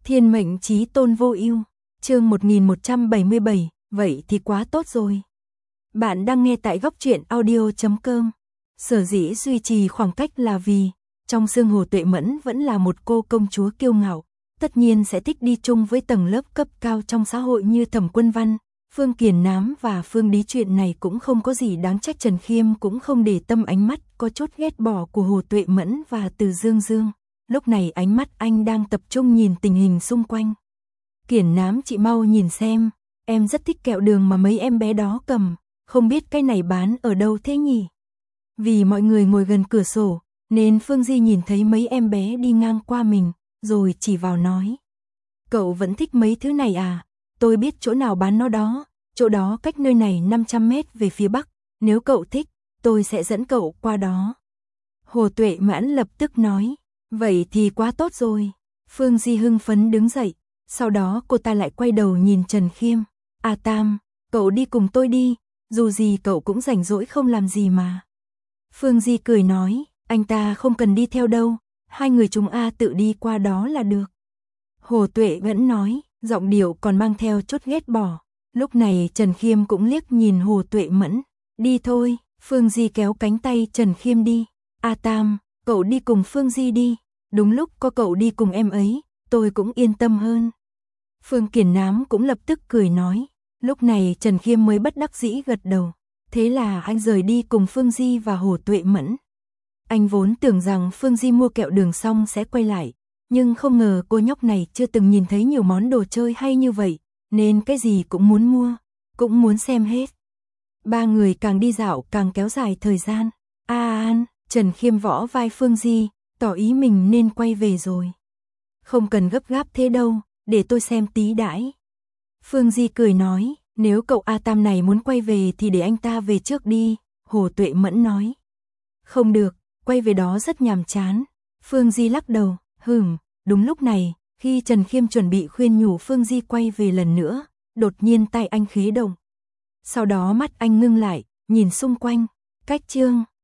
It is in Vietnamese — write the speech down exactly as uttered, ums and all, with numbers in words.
Thiên mệnh chí tôn vô ưu, chương một nghìn một trăm bảy mươi bảy, vậy thì quá tốt rồi. Bạn đang nghe tại góc truyện audio chấm com. Sở dĩ duy trì khoảng cách là vì, trong xương Hồ Tuệ Mẫn vẫn là một cô công chúa kiêu ngạo, tất nhiên sẽ thích đi chung với tầng lớp cấp cao trong xã hội như Thẩm Quân Văn, Phương Kiền Nám và Phương Đí. Chuyện này cũng không có gì đáng trách. Trần Khiêm cũng không để tâm ánh mắt có chút ghét bỏ của Hồ Tuệ Mẫn và Từ Dương Dương. Lúc này ánh mắt anh đang tập trung nhìn tình hình xung quanh. Kiền Nám, chị mau nhìn xem, em rất thích kẹo đường mà mấy em bé đó cầm, không biết cái này bán ở đâu thế nhỉ? Vì mọi người ngồi gần cửa sổ, nên Phương Di nhìn thấy mấy em bé đi ngang qua mình, rồi chỉ vào nói. Cậu vẫn thích mấy thứ này à? Tôi biết chỗ nào bán nó đó, chỗ đó cách nơi này năm trăm mét về phía bắc, nếu cậu thích, tôi sẽ dẫn cậu qua đó. Hồ Tuệ Mẫn lập tức nói, vậy thì quá tốt rồi. Phương Di hưng phấn đứng dậy, sau đó cô ta lại quay đầu nhìn Trần Khiêm. A Tam, cậu đi cùng tôi đi, dù gì cậu cũng rảnh rỗi không làm gì mà. Phương Di cười nói, anh ta không cần đi theo đâu, hai người chúng A tự đi qua đó là được. Hồ Tuệ vẫn nói, giọng điệu còn mang theo chút ghét bỏ. Lúc này Trần Khiêm cũng liếc nhìn Hồ Tuệ Mẫn, đi thôi. Phương Di kéo cánh tay Trần Khiêm đi. A Tam, cậu đi cùng Phương Di đi, đúng lúc có cậu đi cùng em ấy, tôi cũng yên tâm hơn. Phương Kiền Nám cũng lập tức cười nói. Lúc này Trần Khiêm mới bất đắc dĩ gật đầu. Thế là anh rời đi cùng Phương Di và Hồ Tuệ Mẫn. Anh vốn tưởng rằng Phương Di mua kẹo đường xong sẽ quay lại, nhưng không ngờ cô nhóc này chưa từng nhìn thấy nhiều món đồ chơi hay như vậy, nên cái gì cũng muốn mua, cũng muốn xem hết. Ba người càng đi dạo càng kéo dài thời gian. A An, Trần Khiêm võ vai Phương Di, tỏ ý mình nên quay về rồi. Không cần gấp gáp thế đâu, để tôi xem tí đãi. Phương Di cười nói, nếu cậu A Tam này muốn quay về thì để anh ta về trước đi. Hồ Tuệ Mẫn nói. Không được, quay về đó rất nhàm chán. Phương Di lắc đầu, hừm. Đúng lúc này, khi Trần Khiêm chuẩn bị khuyên nhủ Phương Di quay về lần nữa, đột nhiên tay anh khé động. Sau đó mắt anh ngưng lại, nhìn xung quanh, cách chương